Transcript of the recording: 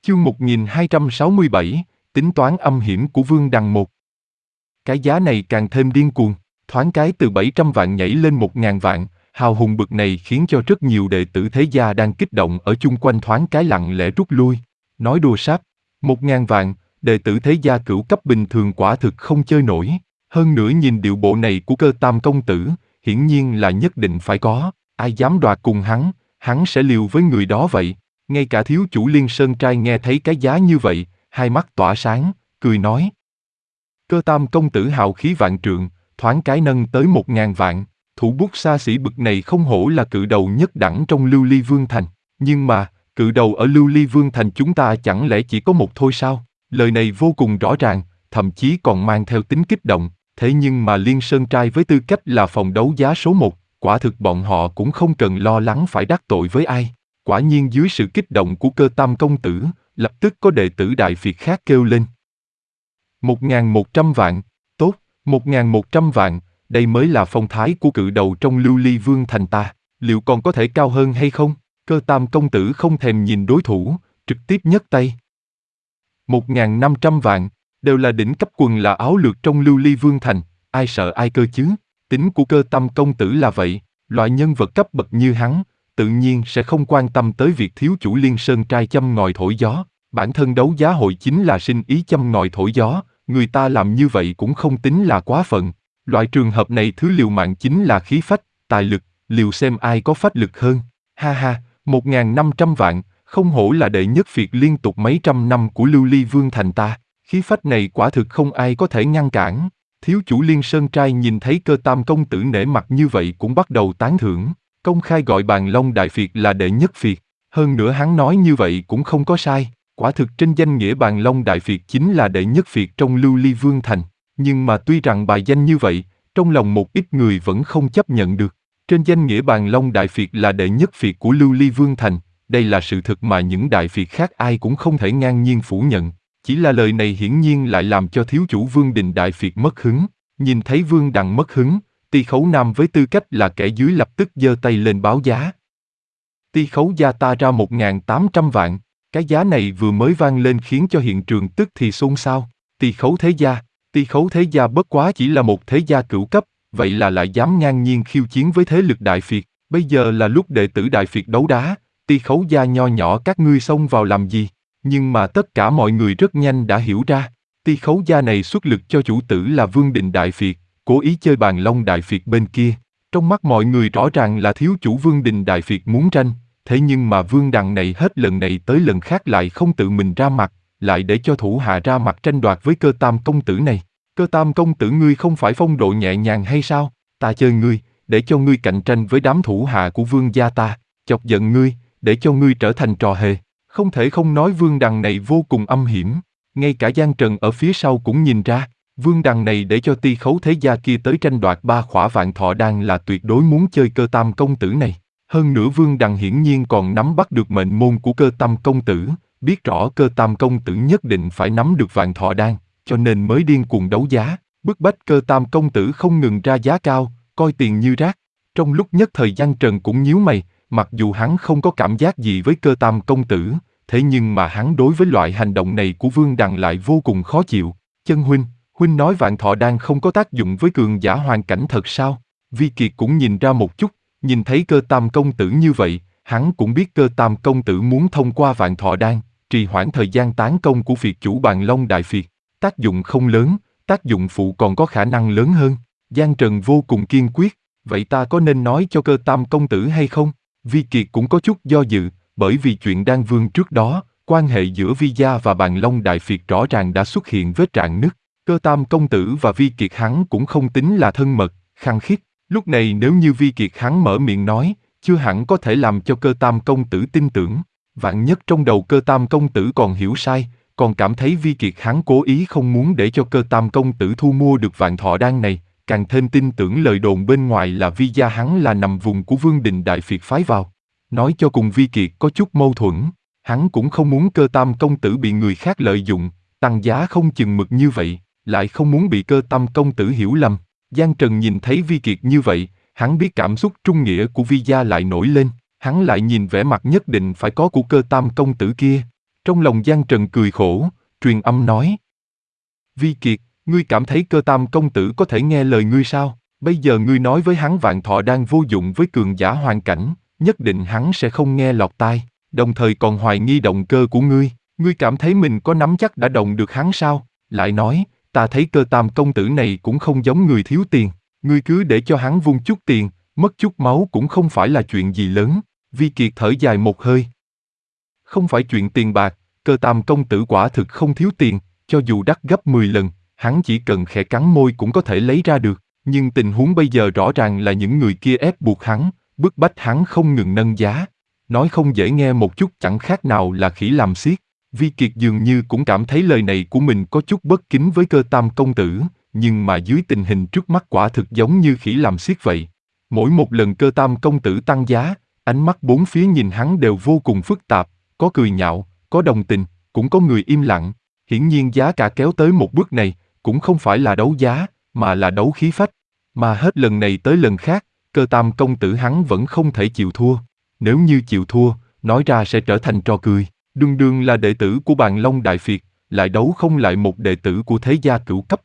Chương 1267, tính toán âm hiểm của Vương Đằng một. Cái giá này càng thêm điên cuồng, thoáng cái từ 700 vạn nhảy lên 1.000 vạn, hào hùng bực này khiến cho rất nhiều đệ tử thế gia đang kích động ở chung quanh thoáng cái lặng lẽ rút lui. Nói đùa sáp, 1.000 vạn, đệ tử thế gia cửu cấp bình thường quả thực không chơi nổi. Hơn nữa nhìn điệu bộ này của Cơ Tam công tử, hiển nhiên là nhất định phải có, ai dám đoạt cùng hắn sẽ liều với người đó vậy. Ngay cả thiếu chủ Liên Sơn Trai nghe thấy cái giá như vậy, hai mắt tỏa sáng, cười nói. Cơ Tam công tử hào khí vạn trượng, thoáng cái nâng tới 1.000 vạn, thủ bút xa xỉ bực này không hổ là cự đầu nhất đẳng trong Lưu Ly Vương Thành. Nhưng mà, cự đầu ở Lưu Ly Vương Thành chúng ta chẳng lẽ chỉ có một thôi sao? Lời này vô cùng rõ ràng, thậm chí còn mang theo tính kích động, thế nhưng mà Liên Sơn Trai với tư cách là phòng đấu giá số 1, quả thực bọn họ cũng không cần lo lắng phải đắc tội với ai. Quả nhiên dưới sự kích động của Cơ Tam công tử, lập tức có đệ tử Đại Việt khác kêu lên. 1.100 vạn, tốt, 1.100 vạn, đây mới là phong thái của cự đầu trong Lưu Ly Vương Thành ta, liệu còn có thể cao hơn hay không? Cơ Tam công tử không thèm nhìn đối thủ, trực tiếp nhấc tay. 1.500 vạn, đều là đỉnh cấp quần là áo lược trong Lưu Ly Vương Thành, ai sợ ai cơ chứ? Tính của Cơ Tam công tử là vậy, loại nhân vật cấp bậc như hắn, tự nhiên sẽ không quan tâm tới việc thiếu chủ Liên Sơn Trai châm ngòi thổi gió. Bản thân đấu giá hội chính là sinh ý châm ngòi thổi gió, người ta làm như vậy cũng không tính là quá phận. Loại trường hợp này thứ liều mạng chính là khí phách, tài lực, liều xem ai có phách lực hơn. Ha ha, 1.500 vạn, không hổ là đệ nhất phiệt liên tục mấy trăm năm của Lưu Ly Vương Thành ta, khí phách này quả thực không ai có thể ngăn cản. Thiếu chủ Liên Sơn Trai nhìn thấy Cơ Tam công tử nể mặt như vậy cũng bắt đầu tán thưởng, công khai gọi Bàn Long Đại Phiệt là đệ nhất phiệt. Hơn nữa hắn nói như vậy cũng không có sai. Quả thực trên danh nghĩa Bàn Long Đại Phiệt chính là đệ nhất phiệt trong Lưu Ly Vương Thành, nhưng mà tuy rằng bài danh như vậy, trong lòng một ít người vẫn không chấp nhận được. Trên danh nghĩa Bàn Long Đại Phiệt là đệ nhất phiệt của Lưu Ly Vương Thành, đây là sự thực mà những đại phiệt khác ai cũng không thể ngang nhiên phủ nhận. Chỉ là lời này hiển nhiên lại làm cho thiếu chủ Vương Đình Đại Phiệt mất hứng. Nhìn thấy Vương Đằng mất hứng, Ti Khấu Nam với tư cách là kẻ dưới lập tức giơ tay lên báo giá. Ti Khấu gia ta ra 1.800 vạn. Cái giá này vừa mới vang lên khiến cho hiện trường tức thì xôn xao. Ti Khấu thế gia bất quá chỉ là một thế gia cửu cấp, vậy là lại dám ngang nhiên khiêu chiến với thế lực Đại Phiệt. Bây giờ là lúc đệ tử Đại Phiệt đấu đá, Ti Khấu gia nho nhỏ các ngươi xông vào làm gì? Nhưng mà tất cả mọi người rất nhanh đã hiểu ra, Ti Khấu gia này xuất lực cho chủ tử là Vương Đình Đại Phiệt, cố ý chơi Bàn Long Đại Phiệt bên kia. Trong mắt mọi người rõ ràng là thiếu chủ Vương Đình Đại Phiệt muốn tranh. Thế nhưng mà Vương Đằng này hết lần này tới lần khác lại không tự mình ra mặt, lại để cho thủ hạ ra mặt tranh đoạt với Cơ Tam công tử này. Cơ Tam công tử ngươi không phải phong độ nhẹ nhàng hay sao? Ta chơi ngươi, để cho ngươi cạnh tranh với đám thủ hạ của Vương gia ta, chọc giận ngươi, để cho ngươi trở thành trò hề. Không thể không nói Vương Đằng này vô cùng âm hiểm, ngay cả Giang Trần ở phía sau cũng nhìn ra, Vương Đằng này để cho Ti Khấu thế gia kia tới tranh đoạt 3 khỏa vạn thọ đan là tuyệt đối muốn chơi Cơ Tam công tử này. Hơn nữa Vương Đằng hiển nhiên còn nắm bắt được mệnh môn của Cơ Tam công tử, biết rõ Cơ Tam công tử nhất định phải nắm được vạn thọ đan, cho nên mới điên cuồng đấu giá, bức bách Cơ Tam công tử không ngừng ra giá cao, coi tiền như rác. Trong lúc nhất thời Giang Trần cũng nhíu mày, mặc dù hắn không có cảm giác gì với Cơ Tam công tử, thế nhưng mà hắn đối với loại hành động này của Vương Đằng lại vô cùng khó chịu. Chân huynh nói vạn thọ đan không có tác dụng với cường giả hoàn cảnh thật sao? Vi Kiệt cũng nhìn ra một chút. Nhìn thấy Cơ Tam công tử như vậy, hắn cũng biết Cơ Tam công tử muốn thông qua vạn thọ đan, trì hoãn thời gian tán công của phiệt chủ Bàn Long Đại Phiệt. Tác dụng không lớn, tác dụng phụ còn có khả năng lớn hơn. Giang Trần vô cùng kiên quyết, vậy ta có nên nói cho Cơ Tam công tử hay không? Vi Kiệt cũng có chút do dự, bởi vì chuyện Đan Vương trước đó, quan hệ giữa Vi gia và Bàn Long Đại Phiệt rõ ràng đã xuất hiện vết rạn nứt. Cơ Tam công tử và Vi Kiệt hắn cũng không tính là thân mật, khăng khít. Lúc này nếu như Vi Kiệt hắn mở miệng nói, chưa hẳn có thể làm cho Cơ Tam công tử tin tưởng. Vạn nhất trong đầu Cơ Tam công tử còn hiểu sai, còn cảm thấy Vi Kiệt hắn cố ý không muốn để cho Cơ Tam công tử thu mua được vạn thọ đan này, càng thêm tin tưởng lời đồn bên ngoài là Vi gia hắn là nằm vùng của Vương Đình Đại Phiệt phái vào. Nói cho cùng Vi Kiệt có chút mâu thuẫn, hắn cũng không muốn Cơ Tam công tử bị người khác lợi dụng, tăng giá không chừng mực như vậy, lại không muốn bị Cơ Tam công tử hiểu lầm. Giang Trần nhìn thấy Vi Kiệt như vậy, hắn biết cảm xúc trung nghĩa của Vi gia lại nổi lên, hắn lại nhìn vẻ mặt nhất định phải có của Cơ Tam công tử kia. Trong lòng Giang Trần cười khổ, truyền âm nói. Vi Kiệt, ngươi cảm thấy Cơ Tam công tử có thể nghe lời ngươi sao? Bây giờ ngươi nói với hắn Vạn Thọ đang vô dụng với cường giả hoàn cảnh, nhất định hắn sẽ không nghe lọt tai, đồng thời còn hoài nghi động cơ của ngươi. Ngươi cảm thấy mình có nắm chắc đã động được hắn sao? Lại nói, ta thấy Cơ Tam công tử này cũng không giống người thiếu tiền, ngươi cứ để cho hắn vung chút tiền, mất chút máu cũng không phải là chuyện gì lớn. Vi Kiệt thở dài một hơi. Không phải chuyện tiền bạc, Cơ Tam công tử quả thực không thiếu tiền, cho dù đắt gấp 10 lần, hắn chỉ cần khẽ cắn môi cũng có thể lấy ra được. Nhưng tình huống bây giờ rõ ràng là những người kia ép buộc hắn, bức bách hắn không ngừng nâng giá. Nói không dễ nghe một chút chẳng khác nào là khỉ làm xiết. Vi Kiệt dường như cũng cảm thấy lời này của mình có chút bất kính với Cơ Tam công tử, nhưng mà dưới tình hình trước mắt quả thực giống như khỉ làm xiết vậy. Mỗi một lần Cơ Tam công tử tăng giá, ánh mắt bốn phía nhìn hắn đều vô cùng phức tạp, có cười nhạo, có đồng tình, cũng có người im lặng. Hiển nhiên giá cả kéo tới một bước này, cũng không phải là đấu giá, mà là đấu khí phách. Mà hết lần này tới lần khác, Cơ Tam công tử hắn vẫn không thể chịu thua. Nếu như chịu thua, nói ra sẽ trở thành trò cười. Đường đường là đệ tử của Bàn Long Đại Việt, lại đấu không lại một đệ tử của thế gia cửu cấp